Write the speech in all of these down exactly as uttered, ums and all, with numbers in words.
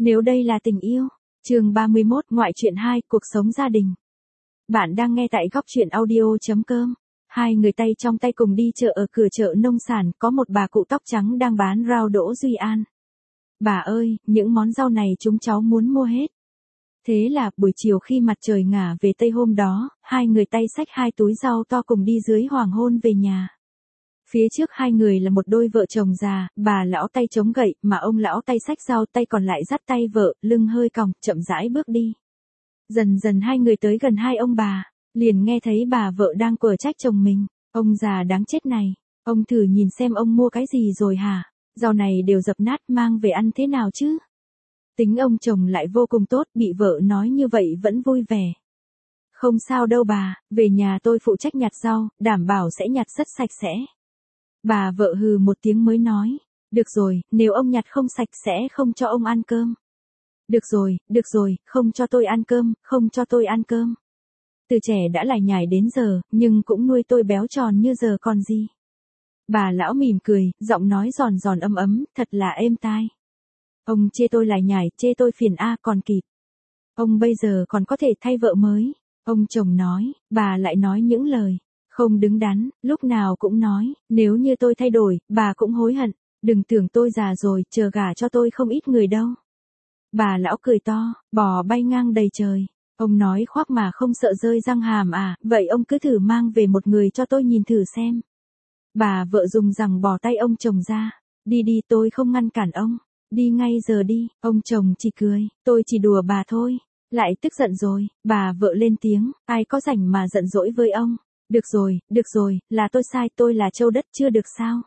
Nếu đây là tình yêu. Chương ba mươi mốt, ngoại truyện hai, cuộc sống gia đình. Bạn đang nghe tại góc truyện audio chấm com. Hai người tay trong tay cùng đi chợ, ở cửa chợ nông sản có một bà cụ tóc trắng đang bán rau Đỗ Duy An. Bà ơi, những món rau này chúng cháu muốn mua hết. Thế là buổi chiều khi mặt trời ngả về tây hôm đó, hai người tay xách hai túi rau to cùng đi dưới hoàng hôn về nhà. Phía trước hai người là một đôi vợ chồng già, bà lão tay chống gậy, mà ông lão tay xách rau, tay còn lại dắt tay vợ, lưng hơi còng, chậm rãi bước đi. Dần dần hai người tới gần hai ông bà, liền nghe thấy bà vợ đang quở trách chồng mình. Ông già đáng chết này, ông thử nhìn xem ông mua cái gì rồi hả? Rau này đều dập nát, mang về ăn thế nào chứ? Tính ông chồng lại vô cùng tốt, bị vợ nói như vậy vẫn vui vẻ. Không sao đâu bà, về nhà tôi phụ trách nhặt rau, đảm bảo sẽ nhặt rất sạch sẽ. Bà vợ hừ một tiếng mới nói, được rồi, nếu ông nhặt không sạch sẽ không cho ông ăn cơm. Được rồi, được rồi, không cho tôi ăn cơm, không cho tôi ăn cơm. Từ trẻ đã lải nhải đến giờ, nhưng cũng nuôi tôi béo tròn như giờ còn gì. Bà lão mỉm cười, giọng nói giòn giòn ấm ấm, thật là êm tai. Ông chê tôi lải nhải, chê tôi phiền a còn kịp. Ông bây giờ còn có thể thay vợ mới. Ông chồng nói, bà lại nói những lời không đứng đắn, lúc nào cũng nói, nếu như tôi thay đổi, bà cũng hối hận, đừng tưởng tôi già rồi, chờ gả cho tôi không ít người đâu. Bà lão cười to, bò bay ngang đầy trời. Ông nói khoác mà không sợ rơi răng hàm à, vậy ông cứ thử mang về một người cho tôi nhìn thử xem. Bà vợ dùng rằng bỏ tay ông chồng ra, đi đi tôi không ngăn cản ông, đi ngay giờ đi, ông chồng chỉ cười, tôi chỉ đùa bà thôi. Lại tức giận rồi, bà vợ lên tiếng, ai có rảnh mà giận dỗi với ông. Được rồi, được rồi, là tôi sai, tôi là châu đất chưa được sao?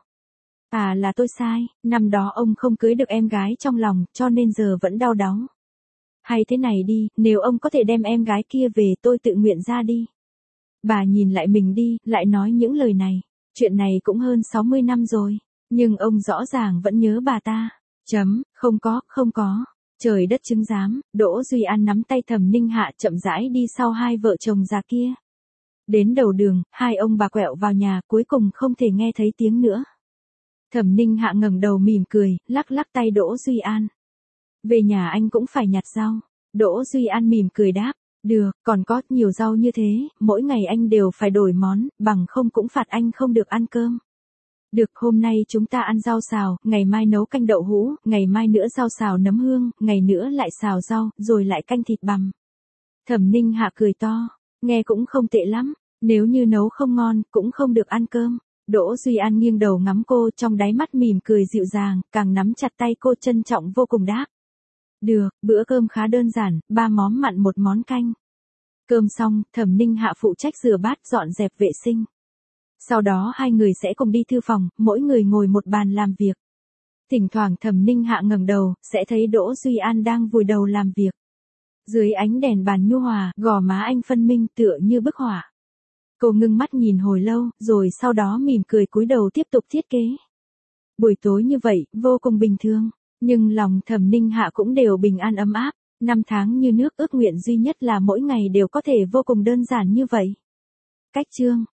À là tôi sai, năm đó ông không cưới được em gái trong lòng, cho nên giờ vẫn đau đáu. Hay thế này đi, nếu ông có thể đem em gái kia về tôi tự nguyện ra đi. Bà nhìn lại mình đi, lại nói những lời này. Chuyện này cũng hơn sáu mươi năm rồi, nhưng ông rõ ràng vẫn nhớ bà ta. Chấm, không có, không có. Trời đất chứng giám, Đỗ Duy An nắm tay Thẩm Ninh Hạ chậm rãi đi sau hai vợ chồng già kia. Đến đầu đường, hai ông bà quẹo vào nhà, cuối cùng không thể nghe thấy tiếng nữa. Thẩm Ninh Hạ ngẩng đầu mỉm cười, lắc lắc tay Đỗ Duy An. Về nhà anh cũng phải nhặt rau. Đỗ Duy An mỉm cười đáp, được, còn có nhiều rau như thế, mỗi ngày anh đều phải đổi món, bằng không cũng phạt anh không được ăn cơm. Được, hôm nay chúng ta ăn rau xào, ngày mai nấu canh đậu hũ, ngày mai nữa rau xào nấm hương, ngày nữa lại xào rau, rồi lại canh thịt bằm. Thẩm Ninh Hạ cười to, nghe cũng không tệ lắm, nếu như nấu không ngon, cũng không được ăn cơm. Đỗ Duy An nghiêng đầu ngắm cô, trong đáy mắt mỉm cười dịu dàng, càng nắm chặt tay cô trân trọng vô cùng đáp. Được, bữa cơm khá đơn giản, ba món mặn một món canh. Cơm xong, Thẩm Ninh Hạ phụ trách rửa bát dọn dẹp vệ sinh. Sau đó hai người sẽ cùng đi thư phòng, mỗi người ngồi một bàn làm việc. Thỉnh thoảng Thẩm Ninh Hạ ngẩng đầu, sẽ thấy Đỗ Duy An đang vùi đầu làm việc. Dưới ánh đèn bàn nhu hòa, gò má anh phân minh tựa như bức họa. Cô ngưng mắt nhìn hồi lâu, rồi sau đó mỉm cười cúi đầu tiếp tục thiết kế. Buổi tối như vậy, vô cùng bình thường, nhưng lòng Thẩm Ninh Hạ cũng đều bình an ấm áp. Năm tháng như nước, ước nguyện duy nhất là mỗi ngày đều có thể vô cùng đơn giản như vậy. Cách chương